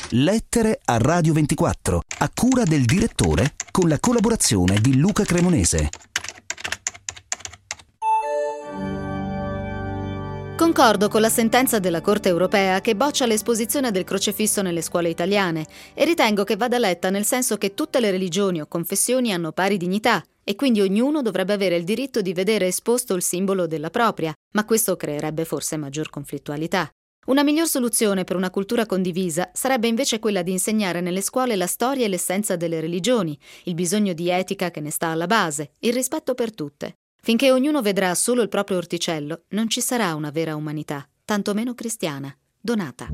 Lettere a Radio 24, a cura del direttore, con la collaborazione di Luca Cremonese. Concordo con la sentenza della Corte europea che boccia l'esposizione del crocefisso nelle scuole italiane e ritengo che vada letta nel senso che tutte le religioni o confessioni hanno pari dignità e quindi ognuno dovrebbe avere il diritto di vedere esposto il simbolo della propria, ma questo creerebbe forse maggior conflittualità. Una miglior soluzione per una cultura condivisa sarebbe invece quella di insegnare nelle scuole la storia e l'essenza delle religioni, il bisogno di etica che ne sta alla base, il rispetto per tutte. Finché ognuno vedrà solo il proprio orticello, non ci sarà una vera umanità, tantomeno cristiana. Donata.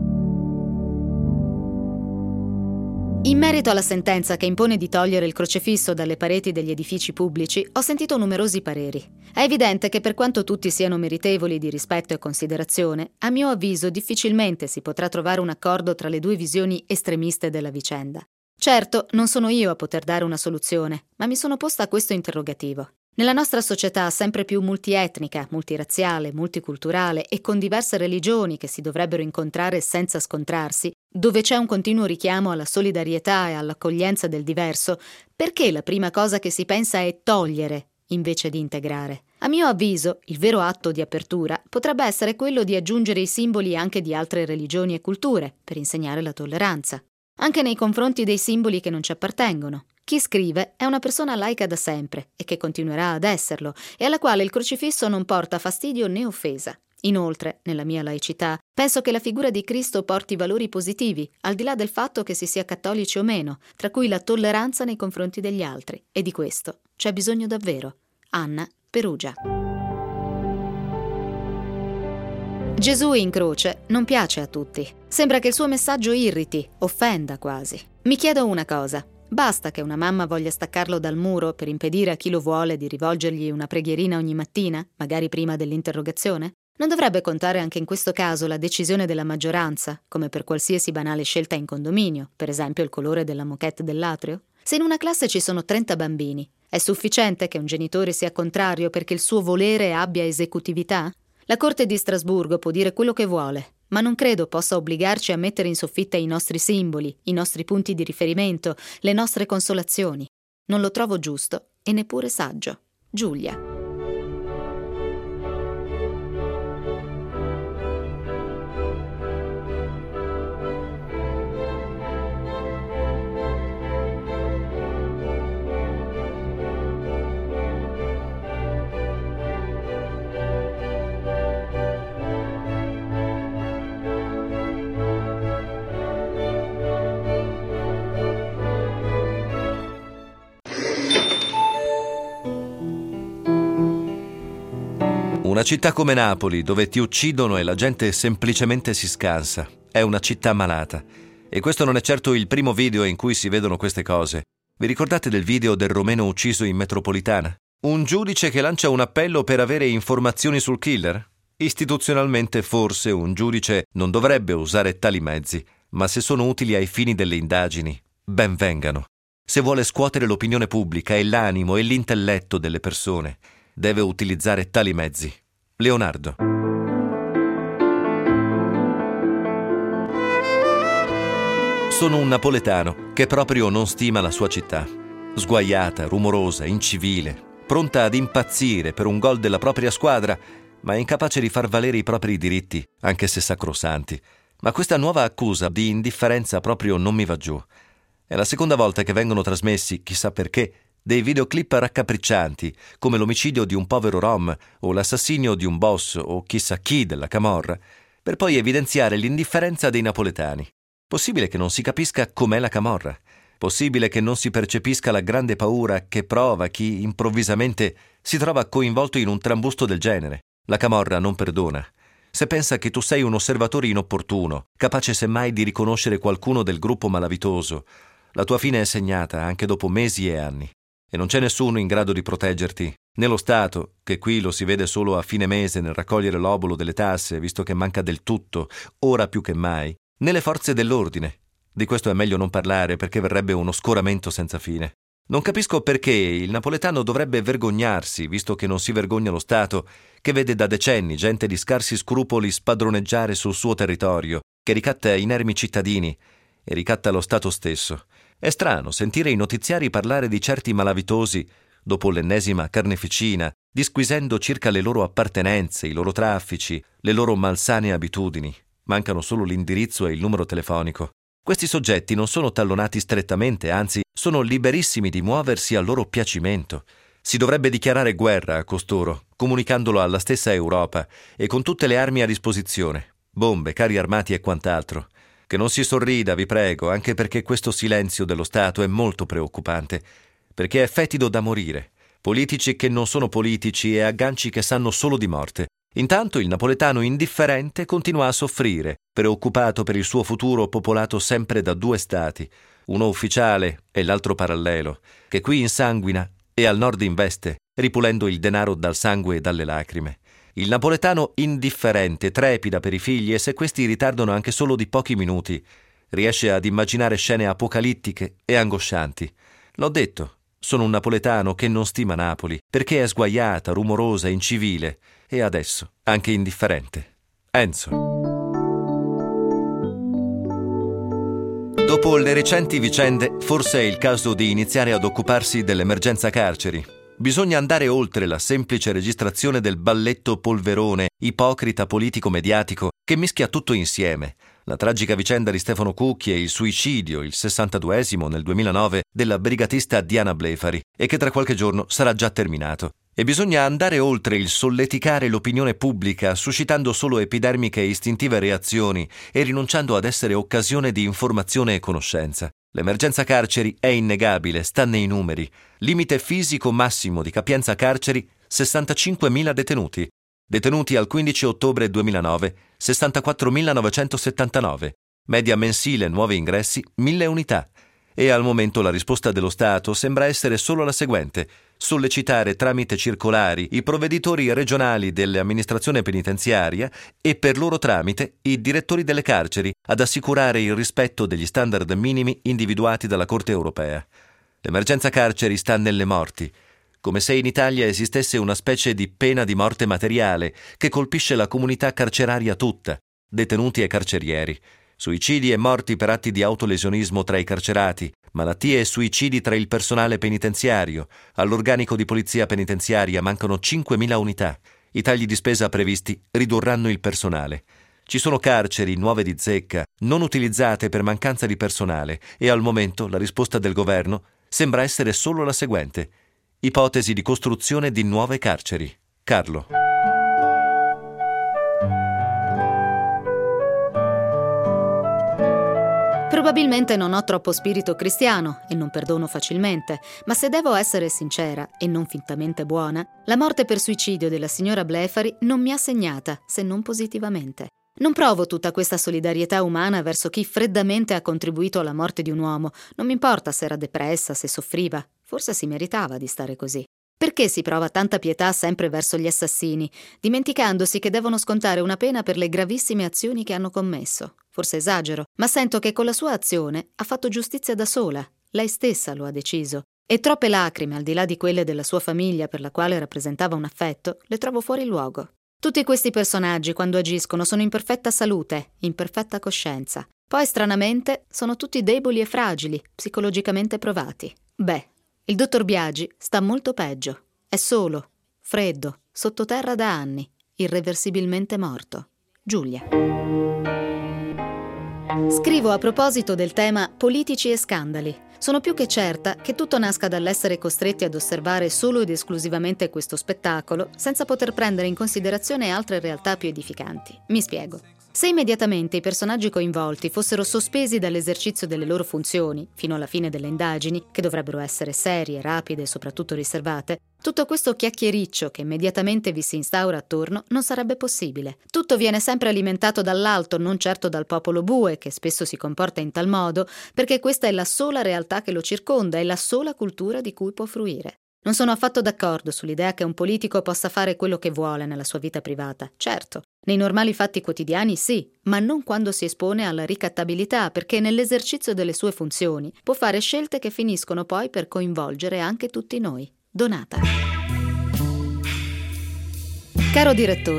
In merito alla sentenza che impone di togliere il crocefisso dalle pareti degli edifici pubblici, ho sentito numerosi pareri. È evidente che per quanto tutti siano meritevoli di rispetto e considerazione, a mio avviso difficilmente si potrà trovare un accordo tra le due visioni estremiste della vicenda. Certo, non sono io a poter dare una soluzione, ma mi sono posta questo interrogativo. Nella nostra società sempre più multietnica, multirazziale, multiculturale e con diverse religioni che si dovrebbero incontrare senza scontrarsi, dove c'è un continuo richiamo alla solidarietà e all'accoglienza del diverso, perché la prima cosa che si pensa è togliere invece di integrare? A mio avviso, il vero atto di apertura potrebbe essere quello di aggiungere i simboli anche di altre religioni e culture, per insegnare la tolleranza. Anche nei confronti dei simboli che non ci appartengono. Chi scrive è una persona laica da sempre e che continuerà ad esserlo e alla quale il crocifisso non porta fastidio né offesa. Inoltre, nella mia laicità, penso che la figura di Cristo porti valori positivi, al di là del fatto che si sia cattolici o meno, tra cui la tolleranza nei confronti degli altri. E di questo c'è bisogno davvero. Anna, Perugia. Gesù in croce non piace a tutti. Sembra che il suo messaggio irriti, offenda quasi. Mi chiedo una cosa. Basta che una mamma voglia staccarlo dal muro per impedire a chi lo vuole di rivolgergli una preghierina ogni mattina, magari prima dell'interrogazione? Non dovrebbe contare anche in questo caso la decisione della maggioranza, come per qualsiasi banale scelta in condominio, per esempio il colore della moquette dell'atrio? Se in una classe ci sono 30 bambini, è sufficiente che un genitore sia contrario perché il suo volere abbia esecutività? La Corte di Strasburgo può dire quello che vuole, ma non credo possa obbligarci a mettere in soffitta i nostri simboli, i nostri punti di riferimento, le nostre consolazioni. Non lo trovo giusto e neppure saggio. Giulia. Una città come Napoli, dove ti uccidono e la gente semplicemente si scansa, è una città malata. E questo non è certo il primo video in cui si vedono queste cose. Vi ricordate del video del romeno ucciso in metropolitana? Un giudice che lancia un appello per avere informazioni sul killer? Istituzionalmente forse un giudice non dovrebbe usare tali mezzi, ma se sono utili ai fini delle indagini, ben vengano. Se vuole scuotere l'opinione pubblica e l'animo e l'intelletto delle persone, deve utilizzare tali mezzi. Leonardo. Sono un napoletano che proprio non stima la sua città. Sguaiata, rumorosa, incivile, pronta ad impazzire per un gol della propria squadra, ma incapace di far valere i propri diritti, anche se sacrosanti. Ma questa nuova accusa di indifferenza proprio non mi va giù. È la seconda volta che vengono trasmessi, chissà perché, dei videoclip raccapriccianti, come l'omicidio di un povero rom o l'assassinio di un boss o chissà chi della camorra, per poi evidenziare l'indifferenza dei napoletani. Possibile che non si capisca com'è la camorra? Possibile che non si percepisca la grande paura che prova chi improvvisamente si trova coinvolto in un trambusto del genere? La camorra non perdona. Se pensa che tu sei un osservatore inopportuno, capace semmai di riconoscere qualcuno del gruppo malavitoso, la tua fine è segnata anche dopo mesi e anni. E non c'è nessuno in grado di proteggerti, né lo Stato, che qui lo si vede solo a fine mese nel raccogliere l'obolo delle tasse, visto che manca del tutto, ora più che mai, né le forze dell'ordine. Di questo è meglio non parlare perché verrebbe uno scoramento senza fine. Non capisco perché il napoletano dovrebbe vergognarsi, visto che non si vergogna lo Stato, che vede da decenni gente di scarsi scrupoli spadroneggiare sul suo territorio, che ricatta inermi cittadini e ricatta lo Stato stesso. È strano sentire i notiziari parlare di certi malavitosi dopo l'ennesima carneficina, disquisendo circa le loro appartenenze, i loro traffici, le loro malsane abitudini. Mancano solo l'indirizzo e il numero telefonico. Questi soggetti non sono tallonati strettamente, anzi, sono liberissimi di muoversi a loro piacimento. Si dovrebbe dichiarare guerra a costoro, comunicandolo alla stessa Europa e con tutte le armi a disposizione, bombe, carri armati e quant'altro. Che non si sorrida, vi prego, anche perché questo silenzio dello Stato è molto preoccupante, perché è fetido da morire. Politici che non sono politici e agganci che sanno solo di morte. Intanto il napoletano indifferente continua a soffrire, preoccupato per il suo futuro popolato sempre da due stati, uno ufficiale e l'altro parallelo, che qui insanguina e al nord investe, ripulendo il denaro dal sangue e dalle lacrime. Il napoletano indifferente trepida per i figli e se questi ritardano anche solo di pochi minuti, riesce ad immaginare scene apocalittiche e angoscianti. L'ho detto, sono un napoletano che non stima Napoli, perché è sguaiata, rumorosa, incivile e adesso anche indifferente. Enzo. Dopo le recenti vicende, forse è il caso di iniziare ad occuparsi dell'emergenza carceri. Bisogna andare oltre la semplice registrazione del balletto polverone, ipocrita politico-mediatico, che mischia tutto insieme. La tragica vicenda di Stefano Cucchi e il suicidio, il 62esimo nel 2009, della brigatista Diana Blefari, e che tra qualche giorno sarà già terminato. E bisogna andare oltre il solleticare l'opinione pubblica, suscitando solo epidermiche e istintive reazioni e rinunciando ad essere occasione di informazione e conoscenza. L'emergenza carceri è innegabile, sta nei numeri. Limite fisico massimo di capienza carceri, 65.000 detenuti. Detenuti al 15 ottobre 2009, 64.979. Media mensile nuovi ingressi, 1.000 unità. E al momento la risposta dello Stato sembra essere solo la seguente: sollecitare tramite circolari i provveditori regionali dell'amministrazione penitenziaria e per loro tramite i direttori delle carceri ad assicurare il rispetto degli standard minimi individuati dalla Corte europea. L'emergenza carceri sta nelle morti, come se in Italia esistesse una specie di pena di morte materiale che colpisce la comunità carceraria tutta, detenuti e carcerieri. Suicidi e morti per atti di autolesionismo tra i carcerati, malattie e suicidi tra il personale penitenziario. All'organico di polizia penitenziaria mancano 5.000 unità. I tagli di spesa previsti ridurranno il personale. Ci sono carceri nuove di zecca, non utilizzate per mancanza di personale e al momento la risposta del governo sembra essere solo la seguente: ipotesi di costruzione di nuove carceri. Carlo. Probabilmente non ho troppo spirito cristiano e non perdono facilmente, ma se devo essere sincera e non fintamente buona, la morte per suicidio della signora Blefari non mi ha segnata, se non positivamente. Non provo tutta questa solidarietà umana verso chi freddamente ha contribuito alla morte di un uomo. Non mi importa se era depressa, se soffriva. Forse si meritava di stare così. Perché si prova tanta pietà sempre verso gli assassini, dimenticandosi che devono scontare una pena per le gravissime azioni che hanno commesso? Forse esagero, ma sento che con la sua azione ha fatto giustizia da sola. Lei stessa lo ha deciso. E troppe lacrime, al di là di quelle della sua famiglia per la quale rappresentava un affetto, le trovo fuori luogo. Tutti questi personaggi, quando agiscono, sono in perfetta salute, in perfetta coscienza. Poi, stranamente, sono tutti deboli e fragili, psicologicamente provati. Beh, il dottor Biagi sta molto peggio. È solo, freddo, sottoterra da anni, irreversibilmente morto. Giulia. Scrivo a proposito del tema politici e scandali. Sono più che certa che tutto nasca dall'essere costretti ad osservare solo ed esclusivamente questo spettacolo, senza poter prendere in considerazione altre realtà più edificanti. Mi spiego. Se immediatamente i personaggi coinvolti fossero sospesi dall'esercizio delle loro funzioni, fino alla fine delle indagini, che dovrebbero essere serie, rapide e soprattutto riservate, tutto questo chiacchiericcio che immediatamente vi si instaura attorno non sarebbe possibile. Tutto viene sempre alimentato dall'alto, non certo dal popolo bue, che spesso si comporta in tal modo, perché questa è la sola realtà che lo circonda e la sola cultura di cui può fruire. Non sono affatto d'accordo sull'idea che un politico possa fare quello che vuole nella sua vita privata. Certo, nei normali fatti quotidiani sì, ma non quando si espone alla ricattabilità, perché nell'esercizio delle sue funzioni può fare scelte che finiscono poi per coinvolgere anche tutti noi. Donata. Caro direttore,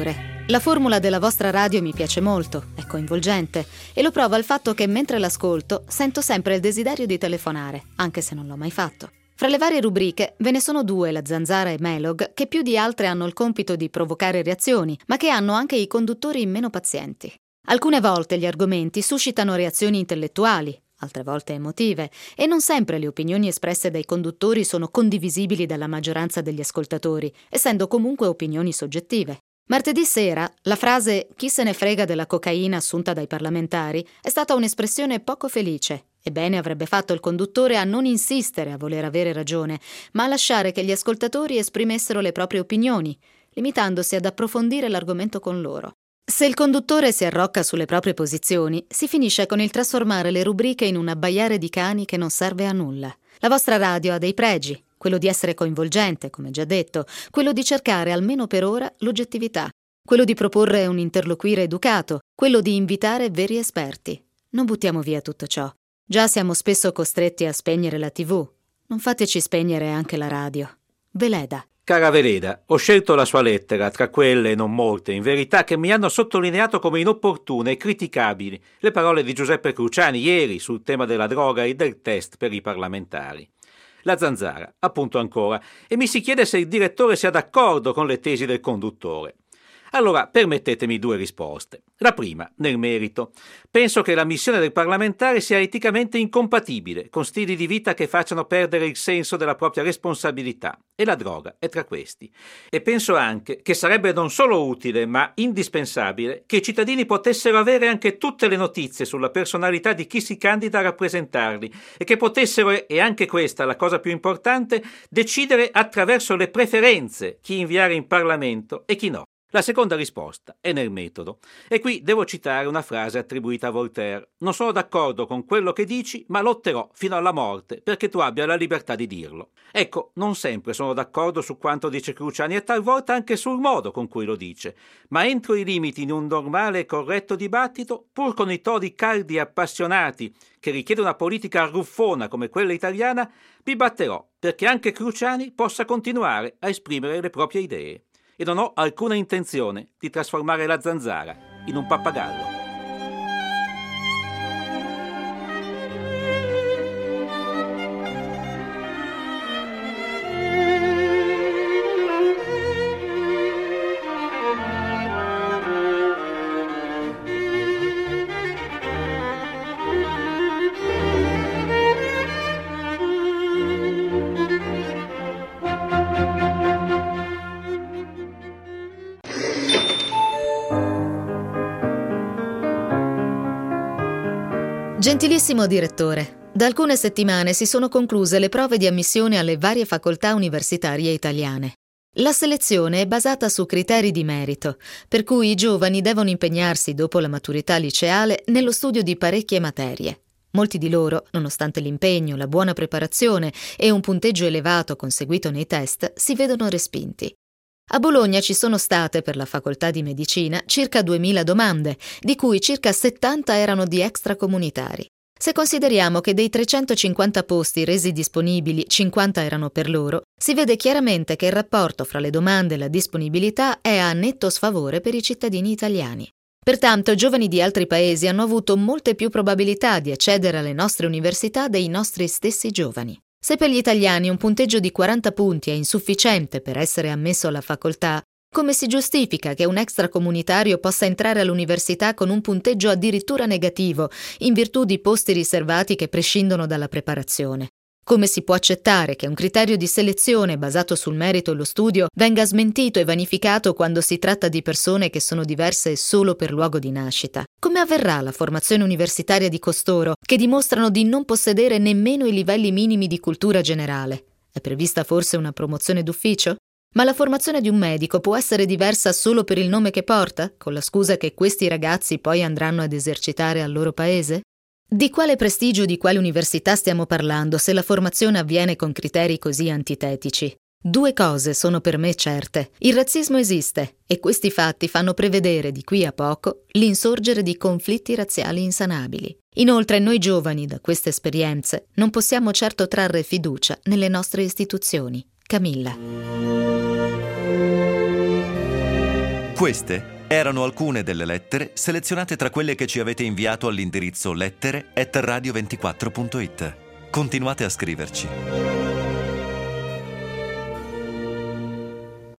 La formula della vostra radio mi piace molto, è coinvolgente, e lo prova il fatto che mentre l'ascolto sento sempre il desiderio di telefonare, anche se non l'ho mai fatto. Fra le varie rubriche ve ne sono 2, La Zanzara e Melog, che più di altre hanno il compito di provocare reazioni, ma che hanno anche i conduttori meno pazienti. Alcune volte gli argomenti suscitano reazioni intellettuali, altre volte emotive, e non sempre le opinioni espresse dai conduttori sono condivisibili dalla maggioranza degli ascoltatori, essendo comunque opinioni soggettive. Martedì sera, la frase «chi se ne frega della cocaina assunta dai parlamentari» è stata un'espressione poco felice. Ebbene, avrebbe fatto il conduttore a non insistere a voler avere ragione, ma a lasciare che gli ascoltatori esprimessero le proprie opinioni, limitandosi ad approfondire l'argomento con loro. Se il conduttore si arrocca sulle proprie posizioni, si finisce con il trasformare le rubriche in un abbaiare di cani che non serve a nulla. La vostra radio ha dei pregi, quello di essere coinvolgente, come già detto, quello di cercare, almeno per ora, l'oggettività, quello di proporre un interloquire educato, quello di invitare veri esperti. Non buttiamo via tutto ciò. Già siamo spesso costretti a spegnere la TV. Non fateci spegnere anche la radio. Veleda. Cara Veleda, ho scelto la sua lettera, tra quelle, non molte, in verità, che mi hanno sottolineato come inopportune e criticabili le parole di Giuseppe Cruciani ieri sul tema della droga e del test per i parlamentari. La Zanzara, appunto ancora, e mi si chiede se il direttore sia d'accordo con le tesi del conduttore. Allora, permettetemi 2 risposte. La prima, nel merito. Penso che la missione del parlamentare sia eticamente incompatibile con stili di vita che facciano perdere il senso della propria responsabilità, e la droga è tra questi. E penso anche che sarebbe non solo utile, ma indispensabile, che i cittadini potessero avere anche tutte le notizie sulla personalità di chi si candida a rappresentarli e che potessero, e anche questa la cosa più importante, decidere attraverso le preferenze chi inviare in Parlamento e chi no. La seconda risposta è nel metodo. E qui devo citare una frase attribuita a Voltaire. Non sono d'accordo con quello che dici, ma lotterò fino alla morte perché tu abbia la libertà di dirlo. Ecco, non sempre sono d'accordo su quanto dice Cruciani e talvolta anche sul modo con cui lo dice, ma entro i limiti di un normale e corretto dibattito, pur con i toni caldi e appassionati che richiede una politica arruffona come quella italiana, mi batterò perché anche Cruciani possa continuare a esprimere le proprie idee. E non ho alcuna intenzione di trasformare la Zanzara in un pappagallo. Gentilissimo direttore, da alcune settimane si sono concluse le prove di ammissione alle varie facoltà universitarie italiane. La selezione è basata su criteri di merito, per cui i giovani devono impegnarsi dopo la maturità liceale nello studio di parecchie materie. Molti di loro, nonostante l'impegno, la buona preparazione e un punteggio elevato conseguito nei test, si vedono respinti. A Bologna ci sono state, per la facoltà di medicina, circa 2000 domande, di cui circa 70 erano di extracomunitari. Se consideriamo che dei 350 posti resi disponibili 50 erano per loro, si vede chiaramente che il rapporto fra le domande e la disponibilità è a netto sfavore per i cittadini italiani. Pertanto, giovani di altri paesi hanno avuto molte più probabilità di accedere alle nostre università dei nostri stessi giovani. Se per gli italiani un punteggio di 40 punti è insufficiente per essere ammesso alla facoltà, come si giustifica che un extracomunitario possa entrare all'università con un punteggio addirittura negativo, in virtù di posti riservati che prescindono dalla preparazione? Come si può accettare che un criterio di selezione basato sul merito e lo studio venga smentito e vanificato quando si tratta di persone che sono diverse solo per luogo di nascita? Come avverrà la formazione universitaria di costoro, che dimostrano di non possedere nemmeno i livelli minimi di cultura generale? È prevista forse una promozione d'ufficio? Ma la formazione di un medico può essere diversa solo per il nome che porta, con la scusa che questi ragazzi poi andranno ad esercitare al loro paese? Di quale prestigio, di quale università stiamo parlando se la formazione avviene con criteri così antitetici? 2 cose sono per me certe. Il razzismo esiste e questi fatti fanno prevedere di qui a poco l'insorgere di conflitti razziali insanabili. Inoltre noi giovani, da queste esperienze, non possiamo certo trarre fiducia nelle nostre istituzioni. Camilla. Queste Erano alcune delle lettere selezionate tra quelle che ci avete inviato all'indirizzo lettere@radio24.it. Continuate a scriverci.